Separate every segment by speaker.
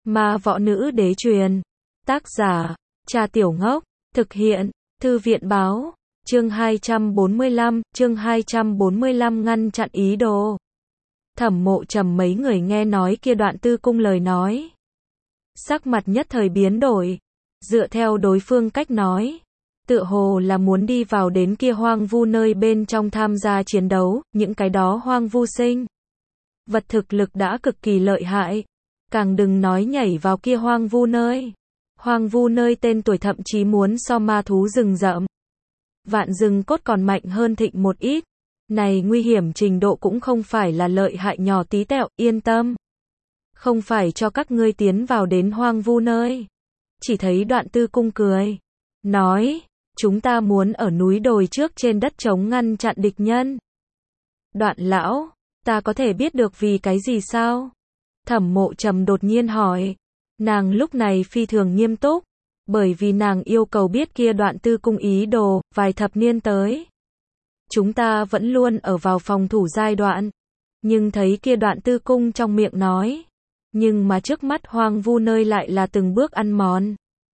Speaker 1: Ma võ nữ đế truyền. Tác giả, Trà Tiểu Ngốc. Thực hiện, Thư viện báo. Chương 245 ngăn chặn ý đồ. Thẩm Mộ Trầm mấy người nghe nói kia Đoạn Tư Cung lời nói. Sắc mặt nhất thời biến đổi. Dựa theo đối phương cách nói, tựa hồ là muốn đi vào đến kia hoang vu nơi bên trong tham gia chiến đấu, những cái đó hoang vu sinh vật thực lực đã cực kỳ lợi hại, càng đừng nói nhảy vào kia hoang vu nơi. Hoang vu nơi tên tuổi thậm chí muốn so ma thú rừng rậm, vạn rừng cốt còn mạnh hơn thịnh một ít. Này nguy hiểm trình độ cũng không phải là lợi hại nhỏ tí tẹo, yên tâm. Không phải cho các ngươi tiến vào đến hoang vu nơi. Chỉ thấy Đoạn Tư Cung cười, nói, chúng ta muốn ở núi đồi trước trên đất trống ngăn chặn địch nhân. Đoạn lão, ta có thể biết được vì cái gì sao? Thẩm Mộ Trầm đột nhiên hỏi. Nàng lúc này phi thường nghiêm túc, bởi vì nàng yêu cầu biết kia Đoạn Tư Cung ý đồ, vài thập niên tới. Chúng ta vẫn luôn ở vào phòng thủ giai đoạn, nhưng thấy kia Đoạn Tư Cung trong miệng nói, nhưng mà trước mắt hoang vu nơi lại là từng bước ăn mòn.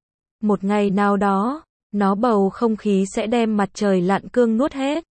Speaker 1: Một ngày nào đó, nó bầu không khí sẽ đem mặt trời lặn cương nuốt hết.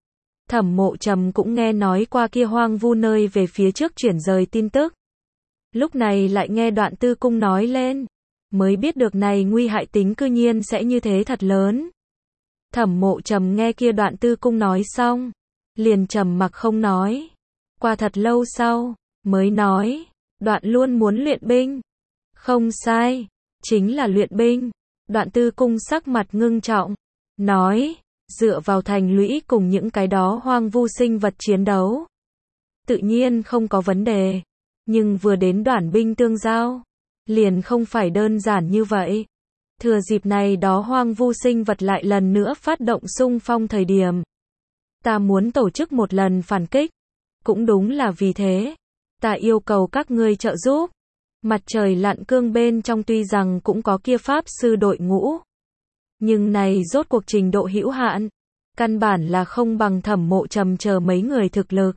Speaker 1: Thẩm Mộ Trầm cũng nghe nói qua kia hoang vu nơi về phía trước chuyển rời tin tức. Lúc này lại nghe Đoạn Tư Cung nói lên, mới biết được này nguy hại tính cư nhiên sẽ như thế thật lớn. Thẩm Mộ Trầm nghe kia Đoạn Tư Cung nói xong, liền trầm mặc không nói. Qua thật lâu sau, mới nói, Đoạn luôn muốn luyện binh. Không sai, chính là luyện binh. Đoạn Tư Cung sắc mặt ngưng trọng, nói, dựa vào thành lũy cùng những cái đó hoang vu sinh vật chiến đấu, tự nhiên không có vấn đề. Nhưng vừa đến đoàn binh tương giao, liền không phải đơn giản như vậy. Thừa dịp này đó hoang vu sinh vật lại lần nữa phát động xung phong thời điểm, ta muốn tổ chức một lần phản kích. Cũng đúng là vì thế, ta yêu cầu các ngươi trợ giúp. Mặt trời lặn cương bên trong tuy rằng cũng có kia pháp sư đội ngũ, nhưng này rốt cuộc trình độ hữu hạn, căn bản là không bằng Thẩm Mộ Trầm chờ mấy người thực lực.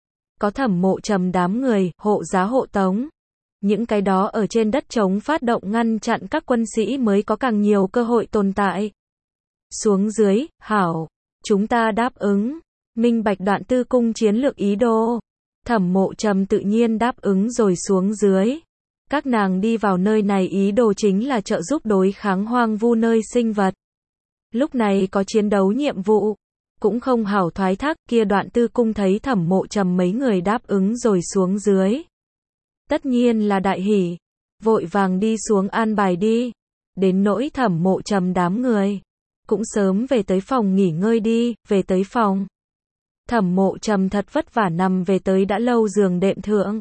Speaker 1: Có Thẩm Mộ Trầm đám người, hộ giá hộ tống, những cái đó ở trên đất trống phát động ngăn chặn các quân sĩ mới có càng nhiều cơ hội tồn tại. Xuống dưới, hảo, chúng ta đáp ứng, minh bạch Đoạn Tư Cung chiến lược ý đồ. Thẩm Mộ Trầm tự nhiên đáp ứng rồi xuống dưới. Các nàng đi vào nơi này ý đồ chính là trợ giúp đối kháng hoang vu nơi sinh vật. Lúc này có chiến đấu nhiệm vụ, cũng không hảo thoái thác. Kia Đoạn Tư Cung thấy Thẩm Mộ Trầm mấy người đáp ứng rồi xuống dưới, tất nhiên là đại hỉ, vội vàng đi xuống an bài đi. Đến nỗi Thẩm Mộ Trầm đám người, cũng sớm về tới phòng nghỉ ngơi đi. Về tới phòng, Thẩm Mộ Trầm thật vất vả nằm về tới đã lâu giường đệm thượng.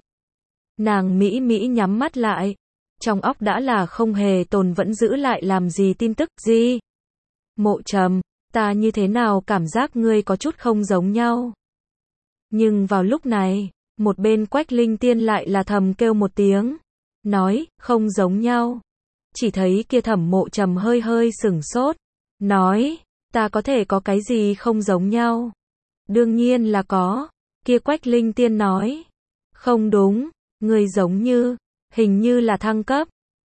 Speaker 1: Nàng mỹ mỹ nhắm mắt lại, trong óc đã là không hề tồn vẫn giữ lại làm gì tin tức gì. Mộ Trầm, ta như thế nào cảm giác ngươi có chút không giống nhau. Nhưng vào lúc này, một bên Quách Linh Tiên lại là thầm kêu một tiếng, nói, không giống nhau. Chỉ thấy kia Thẩm Mộ Trầm hơi hơi sửng sốt, nói, ta có thể có cái gì không giống nhau? Đương nhiên là có. Kia Quách Linh Tiên nói, không đúng, ngươi giống như, hình như là thăng cấp.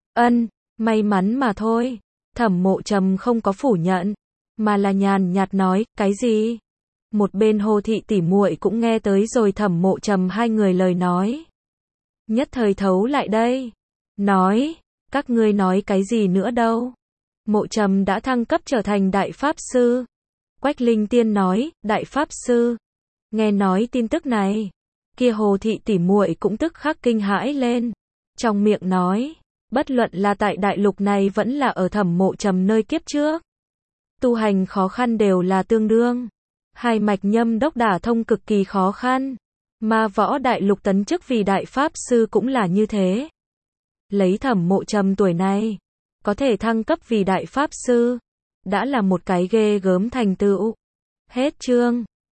Speaker 1: May mắn mà thôi. Thẩm Mộ Trầm không có phủ nhận, mà là nhàn nhạt nói, cái gì? Một bên Hồ thị tỷ muội cũng nghe tới rồi Thẩm Mộ Trầm hai người lời nói. Nhất thời thấu lại đây, nói, các ngươi nói cái gì nữa đâu? Mộ Trầm đã thăng cấp trở thành đại pháp sư. Quách Linh Tiên nói, đại pháp sư. Nghe nói tin tức này, kia Hồ thị tỷ muội cũng tức khắc kinh hãi lên, trong miệng nói, bất luận là tại đại lục này vẫn là ở Thẩm Mộ Trầm nơi kiếp trước, tu hành khó khăn đều là tương đương. Hai mạch nhâm đốc đả thông cực kỳ khó khăn, mà võ đại lục tấn chức vì đại pháp sư cũng là như thế. Lấy Thẩm Mộ Trầm tuổi này, có thể thăng cấp vì đại pháp sư, đã là một cái ghê gớm thành tựu. Hết chương.